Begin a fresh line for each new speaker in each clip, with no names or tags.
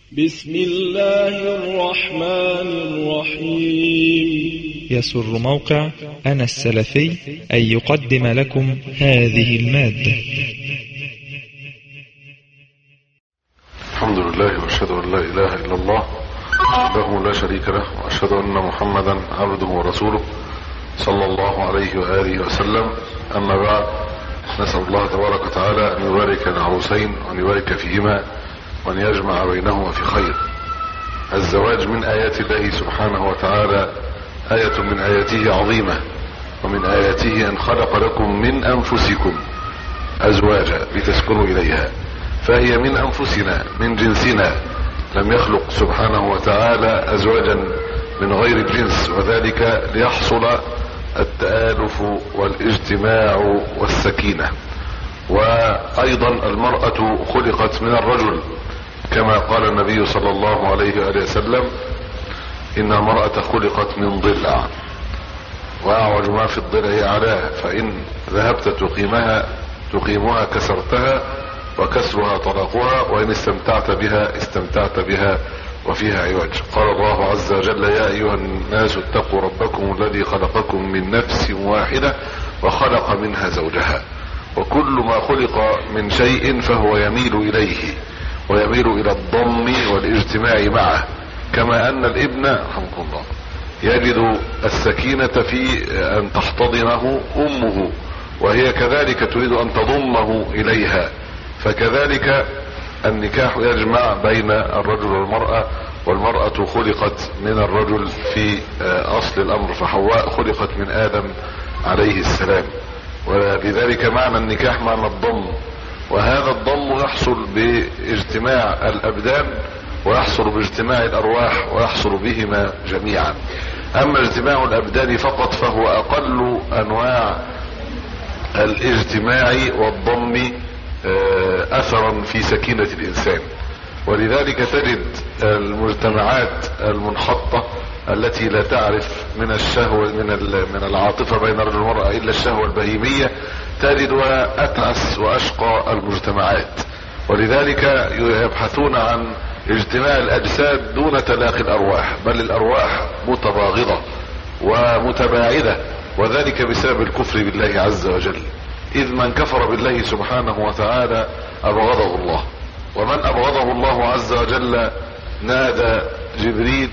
بسم الله الرحمن الرحيم.
يسر موقع أنا السلفي أن يقدم لكم هذه المادة.
الحمد لله وأشهد أن لا إله إلا الله وحده لا شريك له، وأشهد أن محمدا عبده ورسوله صلى الله عليه وآله وسلم. أما بعد، نسأل الله تبارك وتعالى أن يبارك العروسين وأن يبارك فيهما وأن يجمع بينهما في خير. الزواج من آيات الله سبحانه وتعالى، آية من آياته عظيمة، ومن آياته أن خلق لكم من أنفسكم أزواجا لتسكنوا إليها، فهي من أنفسنا من جنسنا، لم يخلق سبحانه وتعالى أزواجا من غير الجنس، وذلك ليحصل التآلف والاجتماع والسكينة. وأيضا المرأة خلقت من الرجل، كما قال النبي صلى الله عليه وآله وسلم: إن المرأة خلقت من ضلع، وأعوج ما في الضلع أعلاه، فإن ذهبت تقيمها كسرتها، وكسرها طلاقها، وإن استمتعت بها وفيها عوج. قال الله عز وجل: يا أيها الناس اتقوا ربكم الذي خلقكم من نفس واحدة وخلق منها زوجها. وكل ما خلق من شيء فهو يميل إليه، ويميل إلى الضم والاجتماع معه، كما أن الابن رحمه الله يجد السكينة في أن تحتضنه أمه، وهي كذلك تريد أن تضمه إليها. فكذلك النكاح يجمع بين الرجل والمرأة، والمرأة خلقت من الرجل في أصل الأمر، فحواء خلقت من آدم عليه السلام. ولذلك معنى النكاح معنى الضم، وهذا الضم يحصل باجتماع الأبدان، ويحصل باجتماع الأرواح، ويحصل بهما جميعا. أما اجتماع الأبدان فقط فهو أقل أنواع الاجتماع والضم أثرا في سكينة الإنسان. ولذلك تجد المجتمعات المنحطة التي لا تعرف من الشهوة من العاطفة بين الرجل والمرأة إلا الشهوة البهيمية، تجدها أتعس وأشقى المجتمعات. ولذلك يبحثون عن اجتماع الأجساد دون تلاقي الأرواح، بل الأرواح متباغضة ومتباعدة، وذلك بسبب الكفر بالله عز وجل. إذ من كفر بالله سبحانه وتعالى أبغضه الله، ومن أبغضه الله عز وجل نادى جبريل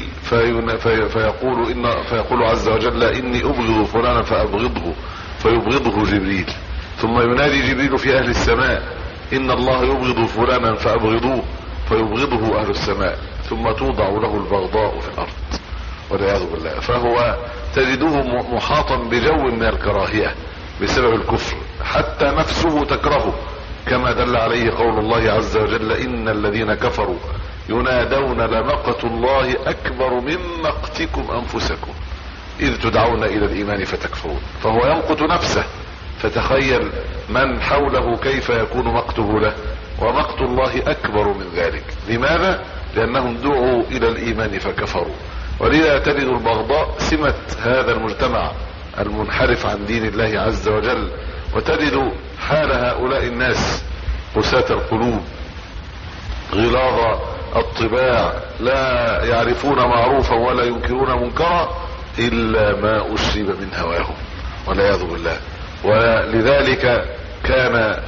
فيقول عز وجل: إني أبغض فلانا فأبغضه، فيبغضه جبريل. ثم ينادي جبريل في أهل السماء: إن الله يبغض فلانا فأبغضوه، فيبغضه أهل السماء. ثم توضع له البغضاء في الأرض والعياذ بالله. فهو تجده محاطا بجو من الكراهية بسبب الكفر، حتى نفسه تكرهه، كما دل عليه قول الله عز وجل: إن الذين كفروا ينادون لمقت الله أكبر من مقتكم أنفسكم إذ تدعون إلى الإيمان فتكفرون. فهو يمقت نفسه، فتخيل من حوله كيف يكون مقته له، ومقت الله أكبر من ذلك. لماذا؟ لأنهم دعوا إلى الإيمان فكفروا. ولذا تجد البغضاء سمة هذا المجتمع المنحرف عن دين الله عز وجل. وتجد حال هؤلاء الناس قساة القلوب، غلاظ الطباع، لا يعرفون معروفا ولا ينكرون منكرا إلا ما أشرب من هواهم والعياذ بالله. ولذلك كان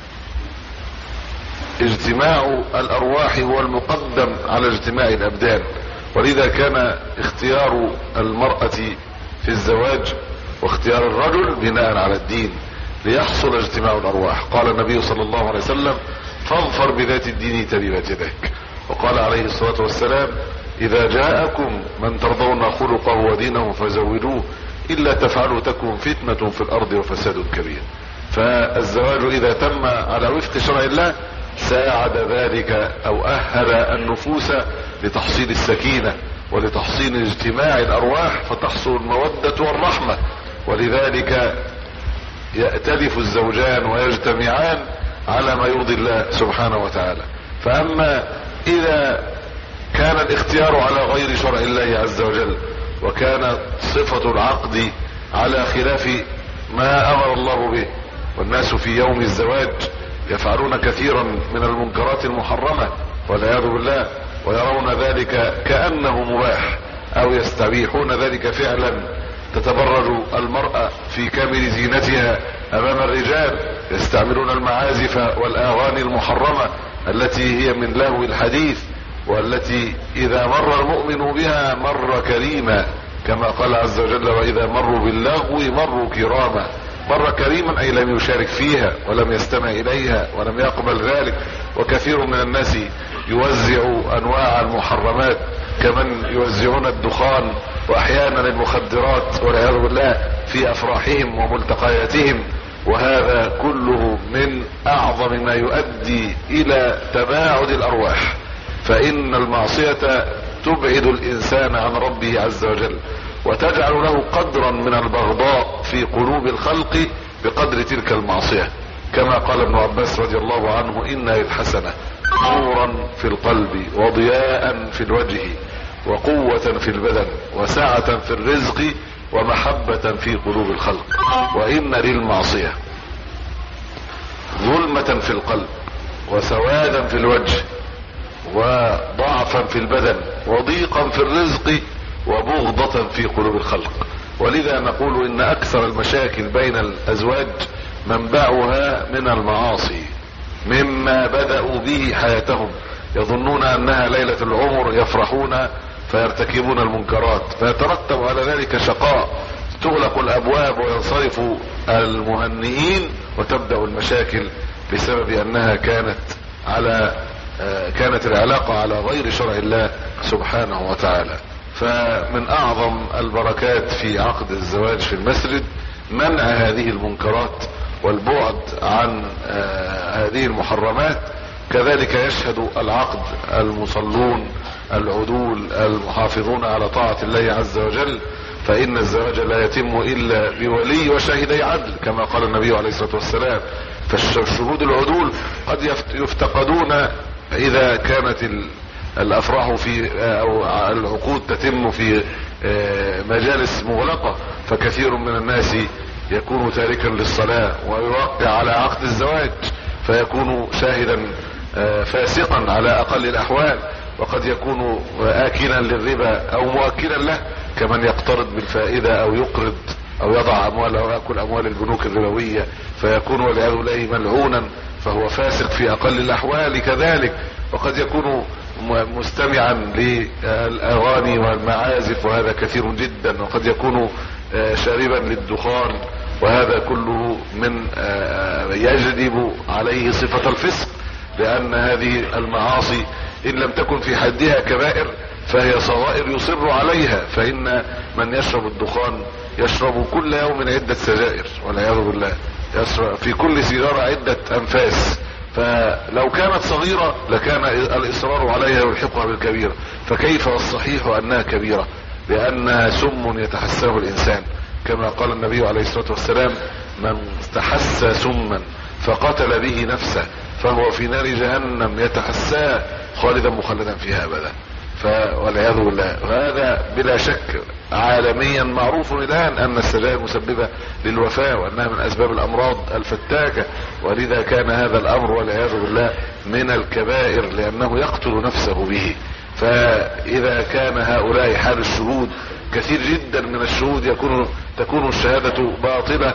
اجتماع الأرواح هو المقدم على اجتماع الأبدان. ولذا كان اختيار المرأة في الزواج واختيار الرجل بناء على الدين، ليحصل اجتماع الأرواح. قال النبي صلى الله عليه وسلم: فاظفر بذات الدين تربت يداك. وقال عليه الصلاة والسلام: إذا جاءكم من ترضون خلقه ودينه فزوجوه، إلا تفعلوا تكن فتنة في الأرض وفساد كبير. فالزواج إذا تم على وفق شرع الله ساعد ذلك أو أهل النفوس لتحصيل السكينة ولتحصيل اجتماع الأرواح، فتحصل المودة والرحمة. ولذلك يأتلف الزوجان ويجتمعان على ما يرضي الله سبحانه وتعالى. فأما إذا كان الاختيار على غير شرع الله عز وجل، وكانت صفة العقد على خلاف ما أمر الله به، والناس في يوم الزواج يفعلون كثيرا من المنكرات المحرمة والعياذ بالله، ويرون ذلك كأنه مباح أو يستبيحون ذلك فعلا. تتبرج المرأة في كامل زينتها أمام الرجال، يستعملون المعازف والأغاني المحرمة التي هي من لهو الحديث، والتي إذا مر المؤمن بها مر كريما، كما قال عز وجل: وإذا مروا باللغو مروا كراما. مر كريما أي لم يشارك فيها ولم يستمع إليها ولم يقبل ذلك. وكثير من الناس يوزع أنواع المحرمات، كمن يوزعون الدخان وأحيانا المخدرات والعياذ بالله في أفراحهم وملتقياتهم، وهذا كله من أعظم ما يؤدي إلى تباعد الأرواح. فإن المعصية تبعد الإنسان عن ربه عز وجل، وتجعل له قدرا من البغضاء في قلوب الخلق بقدر تلك المعصية، كما قال ابن عباس رضي الله عنه: إن للحسنة نورا في القلب وضياء في الوجه وقوة في البدن وسعة في الرزق ومحبة في قلوب الخلق. وإن للمعصية ظلمة في القلب وسوادا في الوجه وضعفا في البدن وضيقا في الرزق وبغضة في قلوب الخلق. ولذا نقول إن أكثر المشاكل بين الأزواج منبعها من المعاصي، مما بدأوا به حياتهم. يظنون أنها ليلة العمر، يفرحون فيرتكبون المنكرات، فيترتب على ذلك شقاء، تغلق الأبواب وينصرف المهنئين، وتبدأ المشاكل بسبب أنها كانت العلاقة على غير شرع الله سبحانه وتعالى. فمن أعظم البركات في عقد الزواج في المسجد منع هذه المنكرات والبعد عن هذه المحرمات. كذلك يشهد العقد المصلون العدول المحافظون على طاعة الله عز وجل، فإن الزواج لا يتم إلا بولي وشاهدي عدل، كما قال النبي عليه الصلاة والسلام. فالشهود العدول قد يفتقدون إذا كانت الأفراح أو العقود تتم في مجالس مغلقة، فكثير من الناس يكون تاركا للصلاة ويوقع على عقد الزواج، فيكون شاهدا فاسقا على أقل الأحوال، وقد يكون آكلا للربا أو مؤكلا له، كمن يقترض بالفائدة أو يقرض أو يضع أمواله أو يأكل أموال البنوك الربوية، فيكون والعياذ بالله ملعونا، فهو فاسق في أقل الأحوال كذلك. وقد يكون مستمعا للأغاني والمعازف، وهذا كثير جدا. وقد يكون شاربا للدخان، وهذا كله من يجلب عليه صفة الفسق، لأن هذه المعاصي إن لم تكن في حدها كبائر فهي صغائر يصر عليها. فإن من يشرب الدخان يشرب كل يوم عدة سجائر والعياذ بالله، يشرب في كل سيجارة عدة أنفاس، فلو كانت صغيرة لكان الإصرار عليها يلحقها بالكبيرة، فكيف والصحيح أنها كبيرة، لأنها سم يتحساه الإنسان، كما قال النبي عليه الصلاة والسلام: من استحس سما فقتل به نفسه فهو في نار جهنم يتحساه خالدا مخلدا فيها أبدا. والعياذ بالله. وهذا بلا شك عالميا معروف الآن أن السجائر مسببة للوفاة، وأنها من أسباب الأمراض الفتاكة، ولذا كان هذا الأمر والعياذ بالله من الكبائر، لأنه يقتل نفسه به. فإذا كان هؤلاء حال الشهود، كثير جدا من الشهود تكون الشهادة باطلة،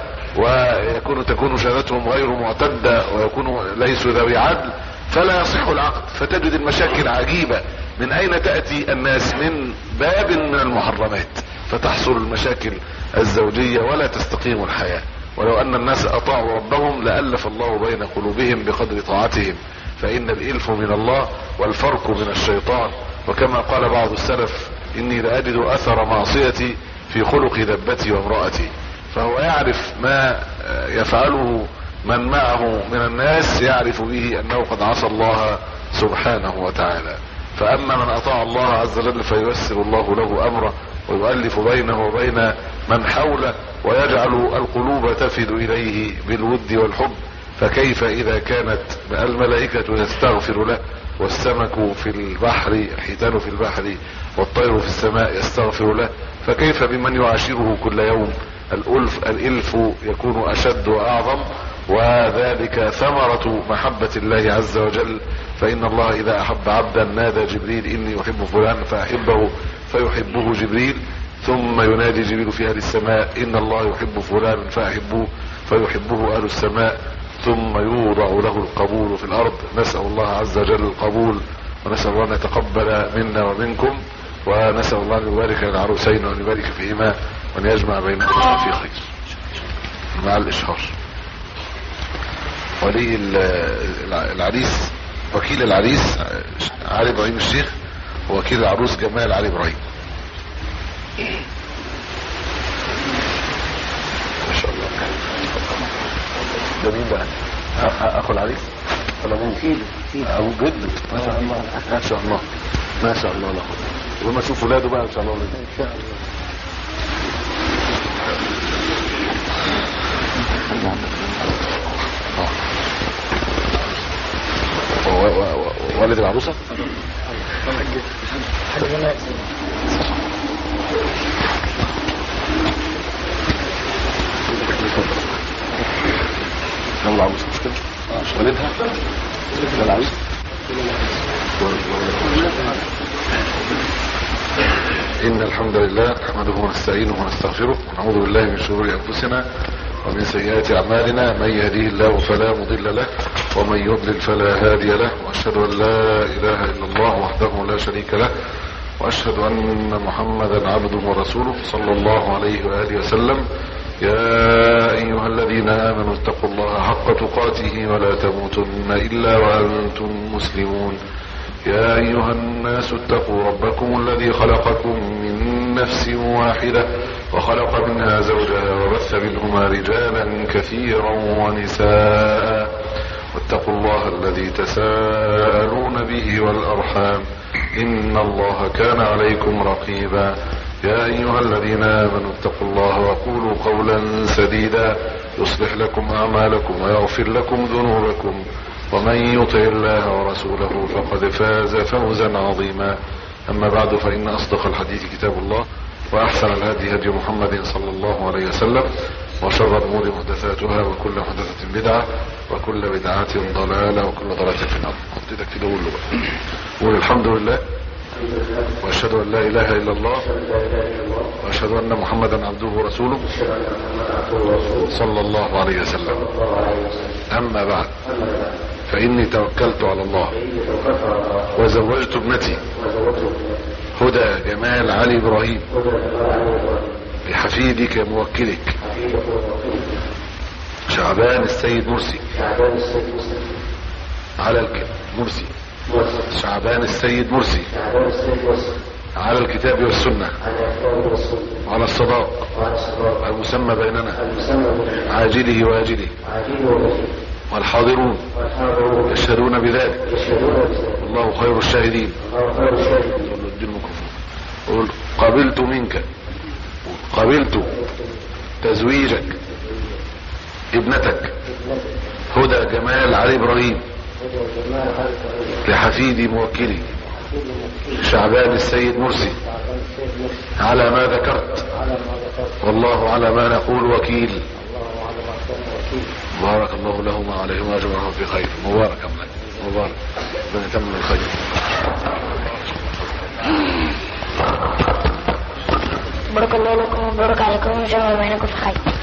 وتكون شهادتهم غير معتدة، ويكون ليسوا ذوي عدل، فلا يصح العقد. فتجد المشاكل عجيبة، من أين تأتي الناس؟ من باب من المحرمات، فتحصل المشاكل الزوجية ولا تستقيم الحياة. ولو أن الناس أطاعوا ربهم لألف الله بين قلوبهم بقدر طاعتهم، فإن الإلف من الله والفرق من الشيطان. وكما قال بعض السلف: إني لأجد أثر معصيتي في خلق دبتي وامرأتي. فهو يعرف ما يفعله من معه من الناس، يعرف به أنه قد عصى الله سبحانه وتعالى. فأما من أطاع الله عز وجل فييسر الله له أمره، ويؤلف بينه وبين من حوله، ويجعل القلوب تفد إليه بالود والحب. فكيف إذا كانت الملائكة تستغفر له، والسمك في البحر، الحيتان في البحر والطير في السماء يستغفر له، فكيف بمن يعاشره كل يوم؟ الإلف يكون أشد وأعظم، وذلك ثمرة محبة الله عز وجل فإن الله إذا أحب عبدا نادى جبريل إني أحب فلان فأحبه فيحبه جبريل، ثم ينادي جبريل في أهل السماء إن الله يحب فلان فأحبه فيحبه أهل السماء، ثم يوضع له القبول في الأرض. نسأل الله عز وجل القبول، ونسأل الله أن يتقبل منا ومنكم، ونسأل الله أن يبارك للعروسين وأن يبارك فيهما وأن يجمع بينهما في خير. مع الإشهار ولي العريس، وكيل العريس علي إبراهيم الشيخ، ووكيل العروس جمال علي إبراهيم. ما شاء الله. ده مين بقى؟ أخو العريس ولا أبوه؟ أبوه جده. ما شاء الله ما شاء الله ما شاء الله له. وما اشوف ولاده بقى ان شاء الله. ان شاء الله. والد العروسه يلا العروسه مش كده؟ مش والدها؟ ده العريس. إن الحمد لله نحمده ونستعينه ونستغفره ونعوذ بالله من شرور أنفسنا ومن سيئات أعمالنا، من يهديه الله فلا مضل له ومن يضلل فلا هادي له، وأشهد أن لا إله إلا الله وحده لا شريك له، وأشهد أن محمدا عبده ورسوله صلى الله عليه وآله وسلم. يا أيها الذين آمنوا اتقوا الله حق تقاته ولا تموتن إلا وأنتم مسلمون. يا أيها الناس اتقوا ربكم الذي خلقكم من نفس واحدة وخلق منها زوجها وبث منهما رجالا كثيرا ونساء، واتقوا الله الذي تساءلون به والأرحام إن الله كان عليكم رقيبا. يا أيها الذين آمنوا اتقوا الله وقولوا قولا سديدا يصلح لكم أعمالكم ويغفر لكم ذنوبكم، ومن يطع الله ورسوله فقد فاز فوزا عظيما. أما بعد، فإن أصدق الحديث كتاب الله، وأحسن الهدي هدي محمد صلى الله عليه وسلم، وشر الأمور محدثاتها، وكل محدثة بدعة، وكل بدعة ضلالة، وكل ضلالة في النار. حطيتك كده قول له بقى، قول الحمد لله وأشهد أن لا إله إلا الله وأشهد أن محمدا عبده ورسوله صلى الله عليه وسلم. أما بعد، فإني توكلت على الله وزوجت ابنتي هدى جمال علي إبراهيم بحفيدك موكلك شعبان السيد مرسي على مرسي شعبان السيد مرسي على الكتاب والسنة وعلى الصداق المسمى بيننا عاجله وآجله، والحاضرون يشهدون بذلك والله خير الشاهدين. قل قبلت منك، قبلت تزويجك ابنتك هدى جمال علي إبراهيم لحفيدي موكلي شعبان السيد مرسي على ما ذكرت، والله على ما نقول وكيل. بارك الله لهما عليهما وجمعهم في خير. مبارك أملك مبارك، بنتمم الخير.
بارك الله لكم وبارك عليكم وجمع بينكم في خير.